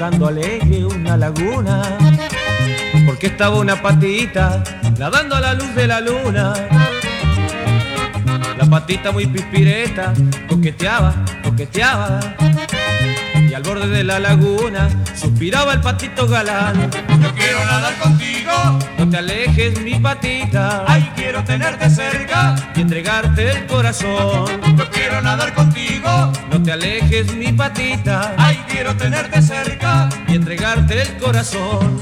cruzando alegre una laguna, porque estaba una patita nadando a la luz de la luna. La patita muy pispireta coqueteaba, coqueteaba, y al borde de la laguna suspiraba el patito galán. Yo quiero nadar contigo, no te alejes mi patita, ay, quiero tenerte cerca y entregarte el corazón. Yo quiero nadar contigo, no te alejes mi patita, ay, quiero tenerte cerca y entregarte el corazón.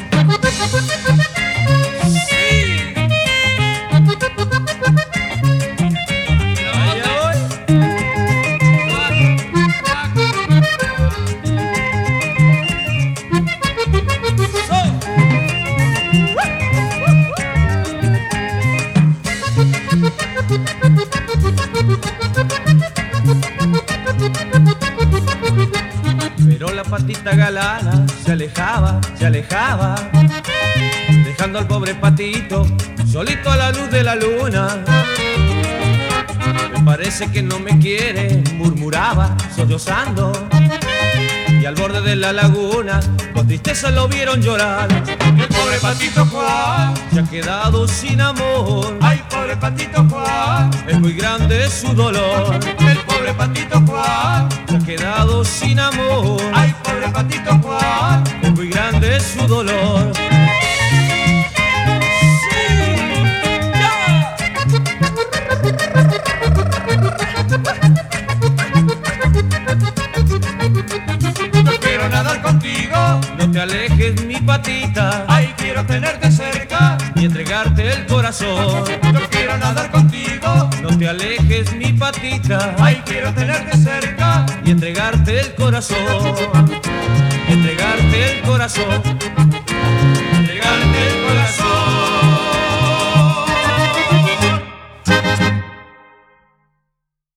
Pero la patita galana se alejaba, dejando al pobre patito solito a la luz de la luna. Me parece que no me quiere, murmuraba, sollozando, y al borde de la laguna con tristeza lo vieron llorar. El pobre patito Juan Se ha quedado sin amor, ay, pobre patito Juan, es muy grande su dolor. el pobre patito Juan, Se ha quedado sin amor, ay, pobre patito Juan, es muy grande su dolor. yo quiero nadar contigo, No te alejes mi patita, ay, quiero tenerte cerca, y entregarte el corazón. yo quiero nadar contigo, No te alejes mi patita, ay, quiero tenerte cerca, y entregarte el corazón. Y entregarte el corazón.